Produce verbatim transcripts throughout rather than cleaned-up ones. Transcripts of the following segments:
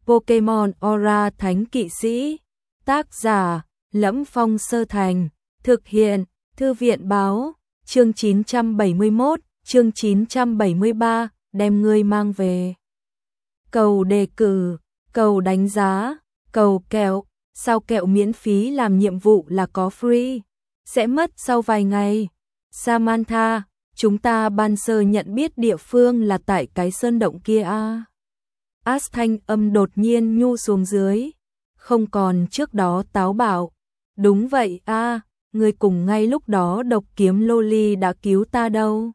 Pokemon Aura Thánh Kỵ Sĩ. Tác giả: Lẫm Phong Sơ Thành. Thực hiện: Thư viện báo. Chương chín trăm bảy mươi mốt, chương chín trăm bảy mươi ba, đem ngươi mang về. Cầu đề cử, cầu đánh giá, cầu kẹo. Sao kẹo miễn phí làm nhiệm vụ là có free? Sẽ mất sau vài ngày. Samantha, chúng ta ban sơ nhận biết địa phương là tại cái sơn động kia à? Ash thanh âm đột nhiên nhu xuống dưới, không còn trước đó táo bạo. Đúng vậy a, à, người cùng ngay lúc đó độc kiếm Loli đã cứu ta đâu.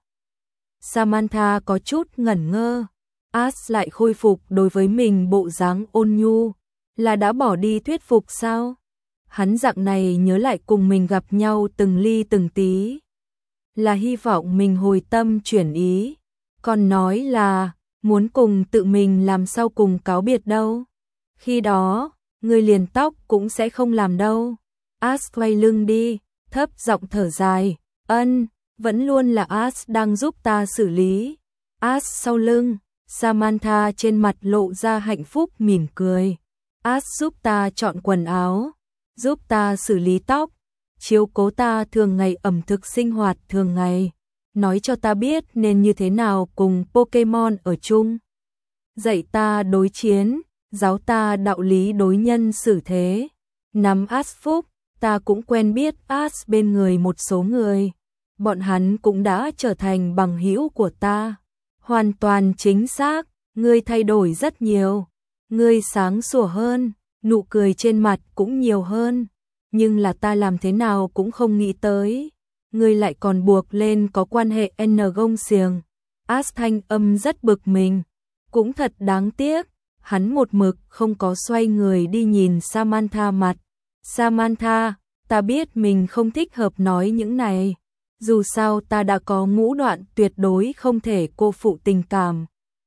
Samantha có chút ngẩn ngơ. Ash lại khôi phục đối với mình bộ dáng ôn nhu, là đã bỏ đi thuyết phục sao? Hắn dạng này nhớ lại cùng mình gặp nhau từng ly từng tí, là hy vọng mình hồi tâm chuyển ý, còn nói là muốn cùng tự mình làm sao cùng cáo biệt đâu. Khi đó, người liền tóc cũng sẽ không làm đâu. Ash quay lưng đi, thấp giọng thở dài, ân, vẫn luôn là Ash đang giúp ta xử lý. Ash sau lưng, Samantha trên mặt lộ ra hạnh phúc mỉm cười. Ash giúp ta chọn quần áo, giúp ta xử lý tóc, chiếu cố ta thường ngày ẩm thực sinh hoạt thường ngày, nói cho ta biết nên như thế nào cùng Pokemon ở chung, dạy ta đối chiến, giáo ta đạo lý đối nhân xử thế. Nắm Ash phúc, ta cũng quen biết Ash bên người một số người, bọn hắn cũng đã trở thành bằng hữu của ta. Hoàn toàn chính xác, ngươi thay đổi rất nhiều, ngươi sáng sủa hơn, nụ cười trên mặt cũng nhiều hơn, nhưng là ta làm thế nào cũng không nghĩ tới, ngươi lại còn buộc lên có quan hệ N gông xiềng. Ash thanh âm rất bực mình, cũng thật đáng tiếc, hắn một mực không có xoay người đi nhìn Samantha mặt. Samantha, ta biết mình không thích hợp nói những này, dù sao ta đã có ngũ đoạn tuyệt đối không thể cô phụ tình cảm.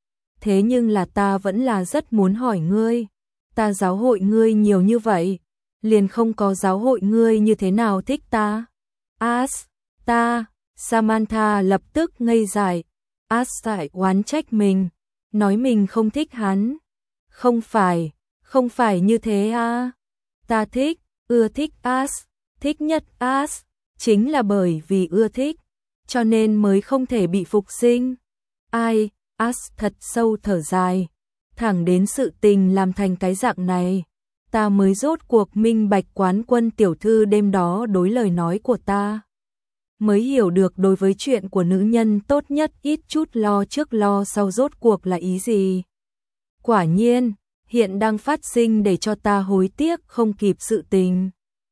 Thế nhưng là ta vẫn là rất muốn hỏi ngươi, ta giáo hội ngươi nhiều như vậy, liền không có giáo hội ngươi như thế nào thích ta. Ash, ta, Samantha lập tức ngây dại. Ash tại oán trách mình, nói mình không thích hắn. Không phải, không phải như thế à. Ta thích, ưa thích Ash, thích nhất Ash, chính là bởi vì ưa thích, cho nên mới không thể bị phục sinh. Ai, Ash thật sâu thở dài, thẳng đến sự tình làm thành cái dạng này, ta mới rốt cuộc minh bạch Quán Quân tiểu thư đêm đó đối lời nói của ta. Mới hiểu được đối với chuyện của nữ nhân tốt nhất ít chút lo trước lo sau rốt cuộc là ý gì. Quả nhiên, hiện đang phát sinh để cho ta hối tiếc không kịp sự tình.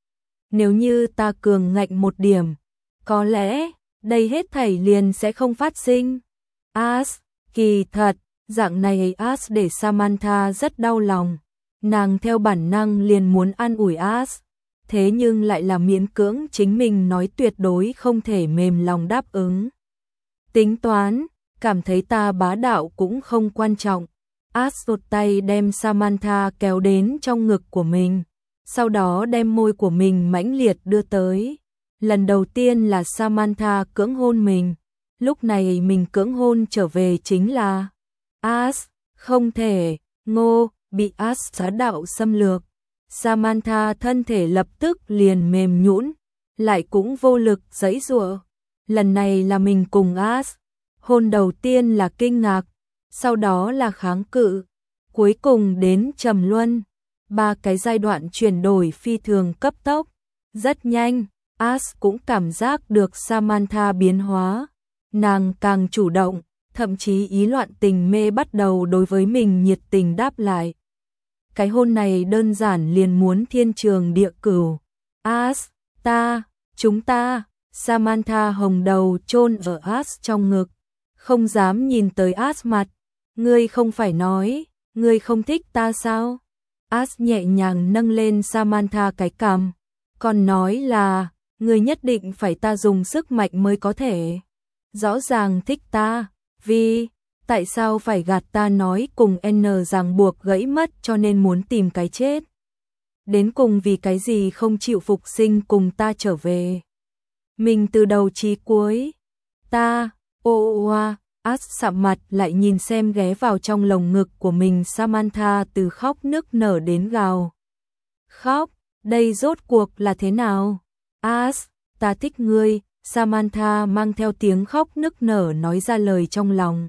Nếu như ta cường ngạnh một điểm, có lẽ đây hết thảy liền sẽ không phát sinh. Ash, kỳ thật, dạng này Ash để Samantha rất đau lòng. Nàng theo bản năng liền muốn an ủi Ash, thế nhưng lại là miễn cưỡng chính mình nói tuyệt đối không thể mềm lòng đáp ứng. Tính toán, cảm thấy ta bá đạo cũng không quan trọng. Ash rụt tay đem Samantha kéo đến trong ngực của mình, sau đó đem môi của mình mãnh liệt đưa tới. Lần đầu tiên là Samantha cưỡng hôn mình, lúc này mình cưỡng hôn trở về chính là Ash, không thể, ngô, bị Ash bá đạo xâm lược. Samantha thân thể lập tức liền mềm nhũn, lại cũng vô lực giãy giụa. Lần này là mình cùng Ash, hôn đầu tiên là kinh ngạc, sau đó là kháng cự, cuối cùng đến trầm luân. Ba cái giai đoạn chuyển đổi phi thường cấp tốc, rất nhanh, Ash cũng cảm giác được Samantha biến hóa, nàng càng chủ động, thậm chí ý loạn tình mê bắt đầu đối với mình nhiệt tình đáp lại. Cái hôn này đơn giản liền muốn thiên trường địa cửu. Ash, ta, chúng ta, Samantha hồng đầu chôn ở Ash trong ngực, không dám nhìn tới Ash mặt. Ngươi không phải nói, ngươi không thích ta sao? Ash nhẹ nhàng nâng lên Samantha cái cằm, còn nói là, ngươi nhất định phải ta dùng sức mạnh mới có thể. Rõ ràng thích ta, vì, tại sao phải gạt ta nói cùng N ràng buộc gãy mất cho nên muốn tìm cái chết? Đến cùng vì cái gì không chịu phục sinh cùng ta trở về? Mình từ đầu chí cuối, ta, ô oa, As sạm mặt lại nhìn xem ghé vào trong lồng ngực của mình Samantha từ khóc nức nở đến gào khóc, đây rốt cuộc là thế nào? As, ta thích ngươi, Samantha mang theo tiếng khóc nức nở nói ra lời trong lòng.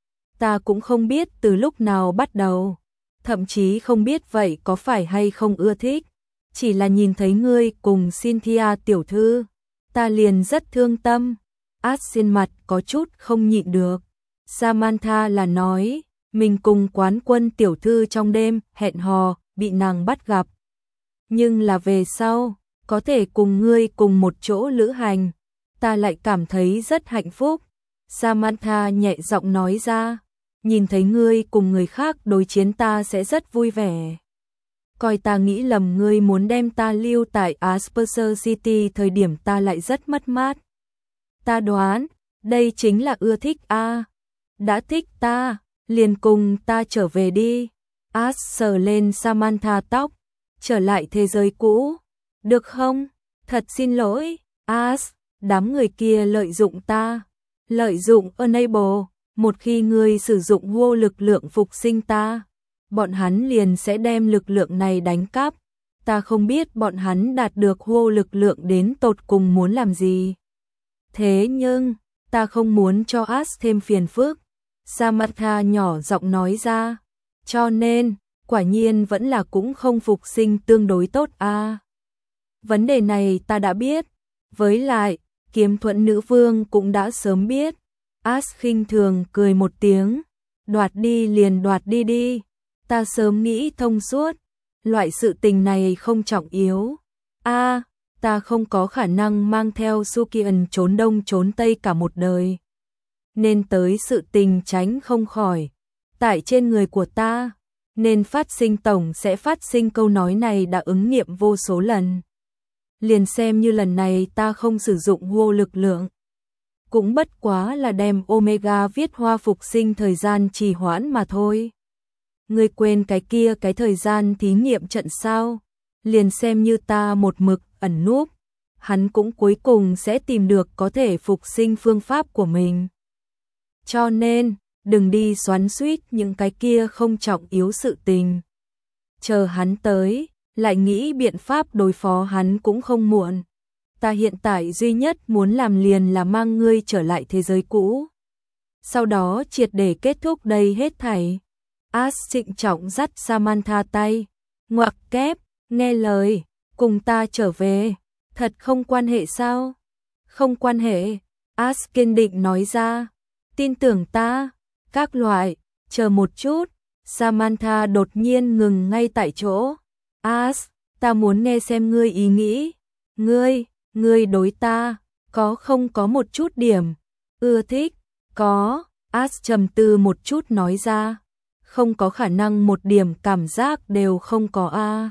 Ta cũng không biết từ lúc nào bắt đầu, thậm chí không biết vậy có phải hay không ưa thích, chỉ là nhìn thấy ngươi cùng Cynthia tiểu thư, ta liền rất thương tâm. As trên mặt có chút không nhịn được. Samantha là nói, mình cùng Quán Quân tiểu thư trong đêm hẹn hò, bị nàng bắt gặp. Nhưng là về sau, có thể cùng ngươi cùng một chỗ lữ hành, ta lại cảm thấy rất hạnh phúc. Samantha nhẹ giọng nói ra, nhìn thấy ngươi cùng người khác đối chiến ta sẽ rất vui vẻ. Coi ta nghĩ lầm ngươi muốn đem ta lưu tại Asperger City thời điểm ta lại rất mất mát. Ta đoán, đây chính là ưa thích a. À. Đã thích ta, liền cùng ta trở về đi. As sờ lên Samantha tóc, trở lại thế giới cũ, được không? Thật xin lỗi, As, đám người kia lợi dụng ta, lợi dụng Enable, một khi ngươi sử dụng vô lực lượng phục sinh ta, bọn hắn liền sẽ đem lực lượng này đánh cắp. Ta không biết bọn hắn đạt được vô lực lượng đến tột cùng muốn làm gì. Thế nhưng, ta không muốn cho As thêm phiền phức. Samantha nhỏ giọng nói ra, cho nên, quả nhiên vẫn là cũng không phục sinh tương đối tốt a. À. Vấn đề này ta đã biết, với lại, Kiếm Thuẫn nữ vương cũng đã sớm biết. As khinh thường cười một tiếng, đoạt đi liền đoạt đi đi, ta sớm nghĩ thông suốt, loại sự tình này không trọng yếu. A, à, ta không có khả năng mang theo Sukian trốn đông trốn tây cả một đời. Nên tới sự tình tránh không khỏi, tại trên người của ta, nên phát sinh tổng sẽ phát sinh câu nói này đã ứng nghiệm vô số lần. Liền xem như lần này ta không sử dụng vô lực lượng, cũng bất quá là đem Omega viết hoa phục sinh thời gian trì hoãn mà thôi. Ngươi quên cái kia cái thời gian thí nghiệm trận sao? Liền xem như ta một mực ẩn núp, hắn cũng cuối cùng sẽ tìm được có thể phục sinh phương pháp của mình. Cho nên, đừng đi xoắn xuýt những cái kia không trọng yếu sự tình. Chờ hắn tới, lại nghĩ biện pháp đối phó hắn cũng không muộn. Ta hiện tại duy nhất muốn làm liền là mang ngươi trở lại thế giới cũ. Sau đó triệt để kết thúc đây hết thảy. As trịnh trọng dắt Samantha tay, ngoặc kép, nghe lời, cùng ta trở về. Thật không quan hệ sao? Không quan hệ, As kiên định nói ra. Tin tưởng ta, các loại, chờ một chút. Samantha đột nhiên ngừng ngay tại chỗ. As, ta muốn nghe xem ngươi ý nghĩ. Ngươi, ngươi đối ta, có không có một chút điểm ưa thích? Có, As trầm tư một chút nói ra. Không có khả năng một điểm cảm giác đều không có a. À.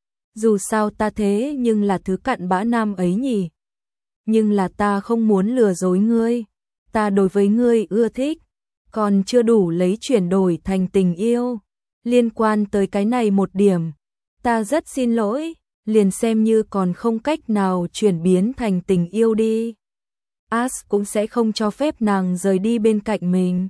Dù sao ta thế nhưng là thứ cặn bã nam ấy nhỉ. Nhưng là ta không muốn lừa dối ngươi. Ta đối với ngươi ưa thích, còn chưa đủ lấy chuyển đổi thành tình yêu. Liên quan tới cái này một điểm, ta rất xin lỗi, liền xem như còn không cách nào chuyển biến thành tình yêu đi. As cũng sẽ không cho phép nàng rời đi bên cạnh mình.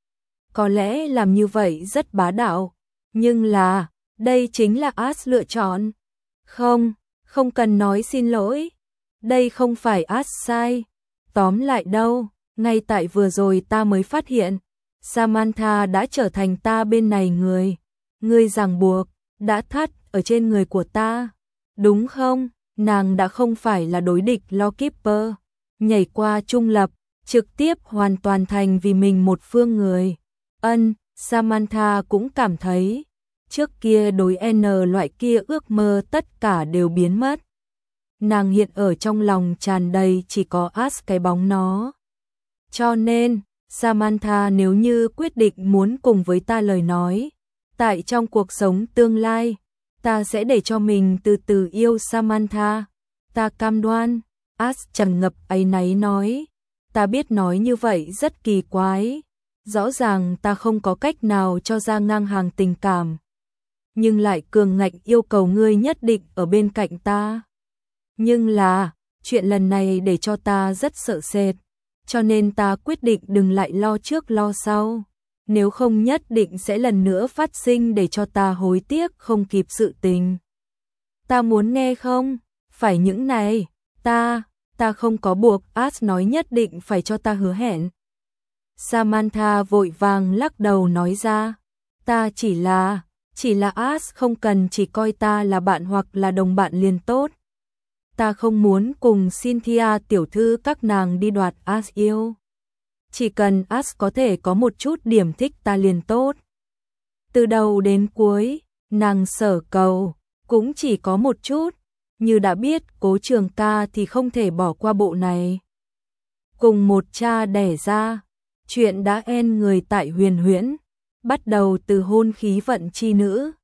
Có lẽ làm như vậy rất bá đạo, nhưng là, đây chính là As lựa chọn. Không, không cần nói xin lỗi. Đây không phải As sai. Tóm lại đâu, ngay tại vừa rồi ta mới phát hiện, Samantha đã trở thành ta bên này người. Ngươi ràng buộc, đã thắt ở trên người của ta. Đúng không? Nàng đã không phải là đối địch Lawkeeper, nhảy qua trung lập, trực tiếp hoàn toàn thành vì mình một phương người. Ân, Samantha cũng cảm thấy, trước kia đối N loại kia ước mơ tất cả đều biến mất. Nàng hiện ở trong lòng tràn đầy chỉ có As cái bóng nó. Cho nên, Samantha nếu như quyết định muốn cùng với ta lời nói, tại trong cuộc sống tương lai, ta sẽ để cho mình từ từ yêu Samantha. Ta cam đoan, As trầm ngập áy náy nói. Ta biết nói như vậy rất kỳ quái. Rõ ràng ta không có cách nào cho ra ngang hàng tình cảm. Nhưng lại cường ngạnh yêu cầu ngươi nhất định ở bên cạnh ta. Nhưng là, chuyện lần này để cho ta rất sợ sệt. cho nên ta quyết định đừng lại lo trước lo sau. Nếu không nhất định sẽ lần nữa phát sinh để cho ta hối tiếc không kịp sự tình. Ta muốn nghe không? Phải những này, ta, ta không có buộc Ash nói nhất định phải cho ta hứa hẹn. Samantha vội vàng lắc đầu nói ra, ta chỉ là, chỉ là Ash không cần chỉ coi ta là bạn hoặc là đồng bạn liền tốt. Ta không muốn cùng Cynthia tiểu thư các nàng đi đoạt Ash yêu. Chỉ cần Ash có thể có một chút điểm thích ta liền tốt. Từ đầu đến cuối, nàng sở cầu, cũng chỉ có một chút. Như đã biết Cố Trường Ca thì không thể bỏ qua bộ này. Cùng một cha đẻ ra, chuyện đã en người tại Huyền Huyễn, bắt đầu từ hôn khí vận chi nữ,